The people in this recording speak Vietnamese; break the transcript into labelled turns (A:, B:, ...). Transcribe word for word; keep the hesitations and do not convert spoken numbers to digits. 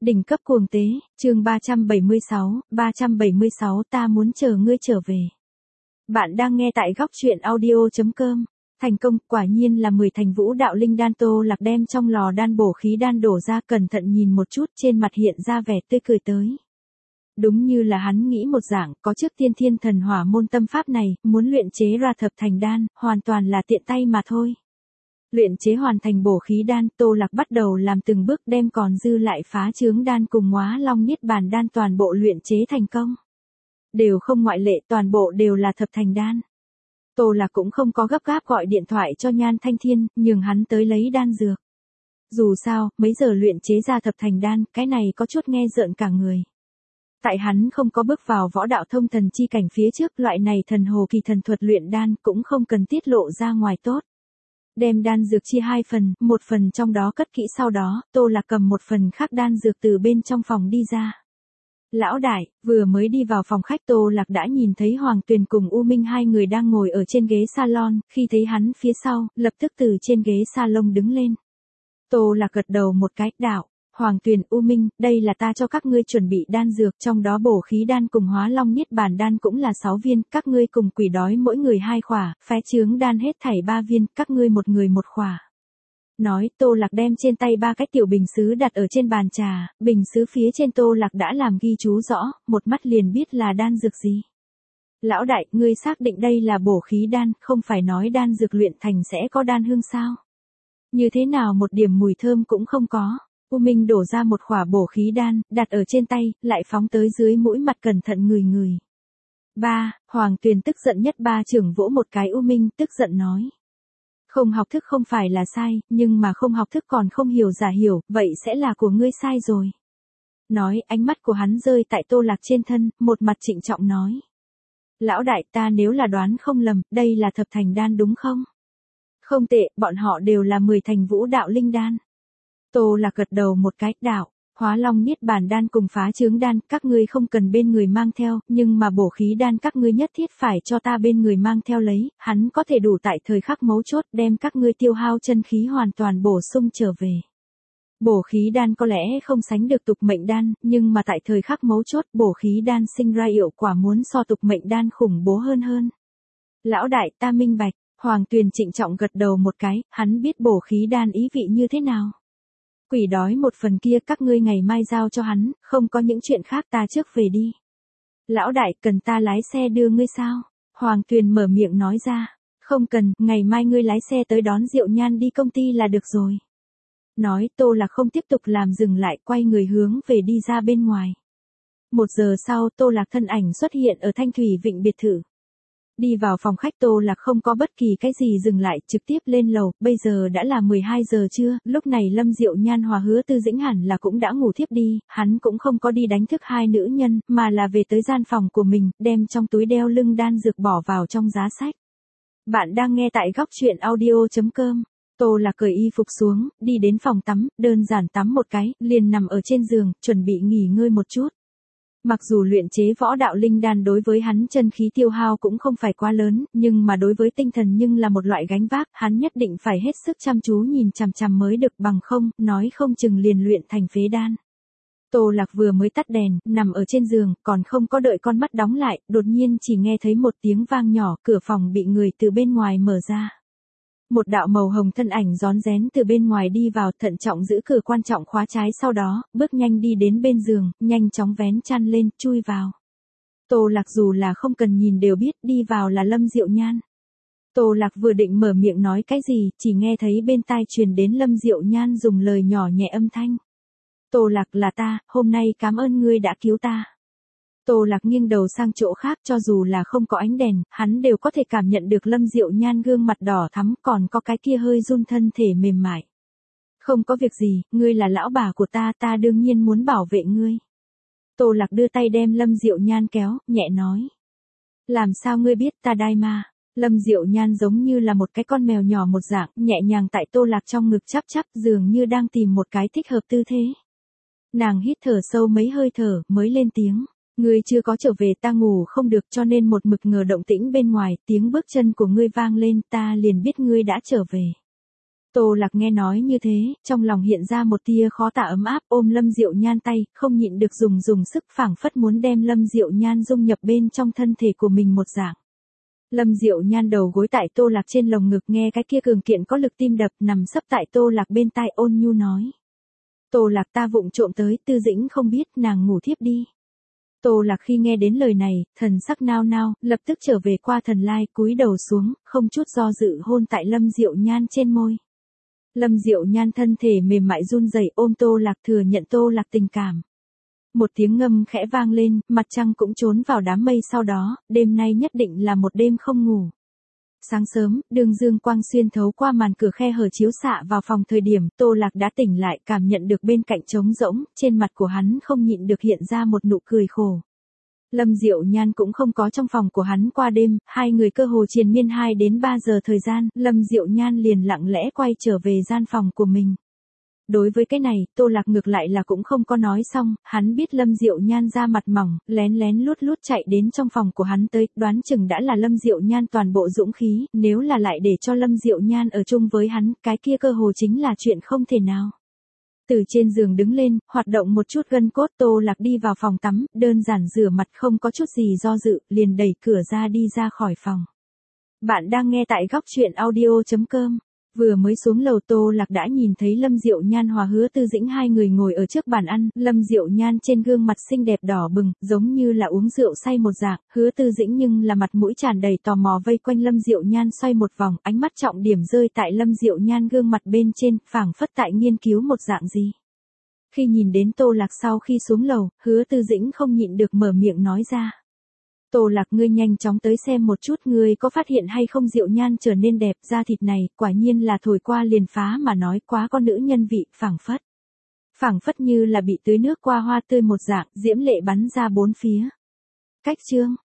A: Đỉnh cấp cuồng tế, chương ba trăm bảy mươi sáu, ba trăm bảy mươi sáu ta muốn chờ ngươi trở về. Bạn đang nghe tại góc truyện audio chấm com. Thành công, quả nhiên là mười thành vũ đạo linh đan. Tô Lạc đem trong lò đan bổ khí đan đổ ra, cẩn thận nhìn một chút, trên mặt hiện ra vẻ tươi cười tới. Đúng như là hắn nghĩ một dạng, có trước tiên thiên thần hỏa môn tâm pháp này, muốn luyện chế ra thập thành đan, hoàn toàn là tiện tay mà thôi. Luyện chế hoàn thành bổ khí đan, Tô Lạc bắt đầu làm từng bước đem còn dư lại phá chướng đan cùng Ngóa Long Niết Bàn đan toàn bộ luyện chế thành công. Đều không ngoại lệ, toàn bộ đều là thập thành đan. Tô Lạc cũng không có gấp gáp gọi điện thoại cho Nhan Thanh Thiên, nhường hắn tới lấy đan dược. Dù sao, mấy giờ luyện chế ra thập thành đan, cái này có chút nghe rợn cả người. Tại hắn không có bước vào võ đạo thông thần chi cảnh phía trước, loại này thần hồ kỳ thần thuật luyện đan cũng không cần tiết lộ ra ngoài tốt. Đem đan dược chia hai phần, một phần trong đó cất kỹ, sau đó, Tô Lạc cầm một phần khác đan dược từ bên trong phòng đi ra. Lão đại, vừa mới đi vào phòng khách, Tô Lạc đã nhìn thấy Hoàng Tuyền cùng U Minh hai người đang ngồi ở trên ghế salon, khi thấy hắn phía sau, lập tức từ trên ghế salon đứng lên. Tô Lạc gật đầu một cái, đạo, Hoàng Tuyền, U Minh, đây là ta cho các ngươi chuẩn bị đan dược, trong đó bổ khí đan cùng Hóa Long Niết Bàn đan cũng là sáu viên, các ngươi cùng quỷ đói mỗi người hai khỏa, phé chướng đan hết thảy ba viên, các ngươi một người một khỏa. Nói, Tô Lạc đem trên tay ba cái tiểu bình sứ đặt ở trên bàn trà, bình sứ phía trên Tô Lạc đã làm ghi chú rõ, một mắt liền biết là đan dược gì. Lão đại, ngươi xác định đây là bổ khí đan, không phải nói đan dược luyện thành sẽ có đan hương sao? Như thế nào một điểm mùi thơm cũng không có. U Minh đổ ra một khỏa bổ khí đan, đặt ở trên tay, lại phóng tới dưới mũi mặt cẩn thận ngửi ngửi. Ba, Hoàng Tuyền tức giận nhất ba trưởng vỗ một cái U Minh, tức giận nói. Không học thức không phải là sai, nhưng mà không học thức còn không hiểu giả hiểu, vậy sẽ là của ngươi sai rồi. Nói, ánh mắt của hắn rơi tại Tô Lạc trên thân, một mặt trịnh trọng nói. Lão đại, ta nếu là đoán không lầm, đây là thập thành đan đúng không? Không tệ, bọn họ đều là mười thành vũ đạo linh đan. Tô Lạc gật đầu một cái, đạo, Hóa Long Niết Bàn đan cùng phá chướng đan, các ngươi không cần bên người mang theo, nhưng mà bổ khí đan các ngươi nhất thiết phải cho ta bên người mang theo lấy, hắn có thể đủ tại thời khắc mấu chốt đem các ngươi tiêu hao chân khí hoàn toàn bổ sung trở về. Bổ khí đan có lẽ không sánh được tục mệnh đan, nhưng mà tại thời khắc mấu chốt bổ khí đan sinh ra hiệu quả muốn so tục mệnh đan khủng bố hơn hơn. Lão đại, ta minh bạch. Hoàng Tuyền trịnh trọng gật đầu một cái, hắn biết bổ khí đan ý vị như thế nào. Quỷ đói một phần kia các ngươi ngày mai giao cho hắn, không có những chuyện khác, ta trước về đi. Lão đại, cần ta lái xe đưa ngươi sao? Hoàng Tuyền mở miệng nói ra, không cần, ngày mai ngươi lái xe tới đón Diệu Nhan đi công ty là được rồi. Nói, Tô Lạc không tiếp tục làm dừng lại, quay người hướng về đi ra bên ngoài. Một giờ sau, Tô Lạc thân ảnh xuất hiện ở Thanh Thủy Vịnh biệt thự. Đi vào phòng khách, Tô Lạc không có bất kỳ cái gì dừng lại, trực tiếp lên lầu, bây giờ đã là mười hai giờ trưa, lúc này Lâm Diệu Nhan hòa Hứa Tư Dĩnh hẳn là cũng đã ngủ thiếp đi, hắn cũng không có đi đánh thức hai nữ nhân, mà là về tới gian phòng của mình, đem trong túi đeo lưng đan dược bỏ vào trong giá sách. Bạn đang nghe tại góc truyện audio chấm com. Tô Lạc cởi y phục xuống, đi đến phòng tắm, đơn giản tắm một cái, liền nằm ở trên giường, chuẩn bị nghỉ ngơi một chút. Mặc dù luyện chế võ đạo linh đan đối với hắn chân khí tiêu hao cũng không phải quá lớn, nhưng mà đối với tinh thần nhưng là một loại gánh vác, hắn nhất định phải hết sức chăm chú nhìn chằm chằm mới được, bằng không, nói không chừng liền luyện thành phế đan. Tô Lạc vừa mới tắt đèn, nằm ở trên giường, còn không có đợi con mắt đóng lại, đột nhiên chỉ nghe thấy một tiếng vang nhỏ, cửa phòng bị người từ bên ngoài mở ra. Một đạo màu hồng thân ảnh rón rén từ bên ngoài đi vào, thận trọng giữ cửa quan trọng khóa trái, sau đó, bước nhanh đi đến bên giường, nhanh chóng vén chăn lên, chui vào. Tô Lạc dù là không cần nhìn đều biết đi vào là Lâm Diệu Nhan. Tô Lạc vừa định mở miệng nói cái gì, chỉ nghe thấy bên tai truyền đến Lâm Diệu Nhan dùng lời nhỏ nhẹ âm thanh. Tô Lạc, là ta, hôm nay cảm ơn ngươi đã cứu ta. Tô Lạc nghiêng đầu sang chỗ khác, cho dù là không có ánh đèn, hắn đều có thể cảm nhận được Lâm Diệu Nhan gương mặt đỏ thắm, còn có cái kia hơi run thân thể mềm mại. Không có việc gì, ngươi là lão bà của ta, ta đương nhiên muốn bảo vệ ngươi. Tô Lạc đưa tay đem Lâm Diệu Nhan kéo, nhẹ nói. Làm sao ngươi biết ta đai ma? Lâm Diệu Nhan giống như là một cái con mèo nhỏ một dạng, nhẹ nhàng tại Tô Lạc trong ngực chắp chắp, dường như đang tìm một cái thích hợp tư thế. Nàng hít thở sâu mấy hơi thở, mới lên tiếng. Ngươi chưa có trở về, ta ngủ không được, cho nên một mực ngờ động tĩnh bên ngoài, tiếng bước chân của ngươi vang lên, ta liền biết ngươi đã trở về. Tô Lạc nghe nói như thế, trong lòng hiện ra một tia khó tả ấm áp, ôm Lâm Diệu Nhan tay, không nhịn được dùng dùng sức, phảng phất muốn đem Lâm Diệu Nhan dung nhập bên trong thân thể của mình một dạng. Lâm Diệu Nhan đầu gối tại Tô Lạc trên lồng ngực, nghe cái kia cường kiện có lực tim đập, nằm sấp tại Tô Lạc bên tai, ôn nhu nói. Tô Lạc, ta vụng trộm tới, Tư Dĩnh không biết, nàng ngủ thiếp đi. Tô Lạc khi nghe đến lời này, thần sắc nao nao, lập tức trở về qua thần lai, cúi đầu xuống, không chút do dự hôn tại Lâm Diệu Nhan trên môi. Lâm Diệu Nhan thân thể mềm mại run rẩy, ôm Tô Lạc, thừa nhận Tô Lạc tình cảm. Một tiếng ngâm khẽ vang lên, mặt trăng cũng trốn vào đám mây sau đó, đêm nay nhất định là một đêm không ngủ. Sáng sớm, đường dương quang xuyên thấu qua màn cửa khe hở chiếu xạ vào phòng, thời điểm Tô Lạc đã tỉnh lại, cảm nhận được bên cạnh trống rỗng, trên mặt của hắn không nhịn được hiện ra một nụ cười khổ. Lâm Diệu Nhan cũng không có trong phòng của hắn qua đêm, hai người cơ hồ triền miên hai đến ba giờ thời gian, Lâm Diệu Nhan liền lặng lẽ quay trở về gian phòng của mình. Đối với cái này, Tô Lạc ngược lại là cũng không có nói xong, hắn biết Lâm Diệu Nhan da mặt mỏng, lén lén lút lút chạy đến trong phòng của hắn tới, đoán chừng đã là Lâm Diệu Nhan toàn bộ dũng khí, nếu là lại để cho Lâm Diệu Nhan ở chung với hắn, cái kia cơ hồ chính là chuyện không thể nào. Từ trên giường đứng lên, hoạt động một chút gân cốt, Tô Lạc đi vào phòng tắm, đơn giản rửa mặt, không có chút gì do dự, liền đẩy cửa ra đi ra khỏi phòng. Bạn đang nghe tại góc chuyện audio chấm com. Vừa mới xuống lầu, Tô Lạc đã nhìn thấy Lâm Diệu Nhan hòa Hứa Tư Dĩnh hai người ngồi ở trước bàn ăn, Lâm Diệu Nhan trên gương mặt xinh đẹp đỏ bừng, giống như là uống rượu say một dạng, Hứa Tư Dĩnh nhưng là mặt mũi tràn đầy tò mò vây quanh Lâm Diệu Nhan xoay một vòng, ánh mắt trọng điểm rơi tại Lâm Diệu Nhan gương mặt bên trên, phảng phất tại nghiên cứu một dạng gì. Khi nhìn đến Tô Lạc sau khi xuống lầu, Hứa Tư Dĩnh không nhịn được mở miệng nói ra. Tô Lạc, ngươi nhanh chóng tới xem một chút, ngươi có phát hiện hay không Diệu Nhan trở nên đẹp, da thịt này, quả nhiên là thổi qua liền phá mà nói, quá con nữ nhân vị, phảng phất. Phảng phất như là bị tưới nước qua hoa tươi một dạng, diễm lệ bắn ra bốn phía. Cách chương,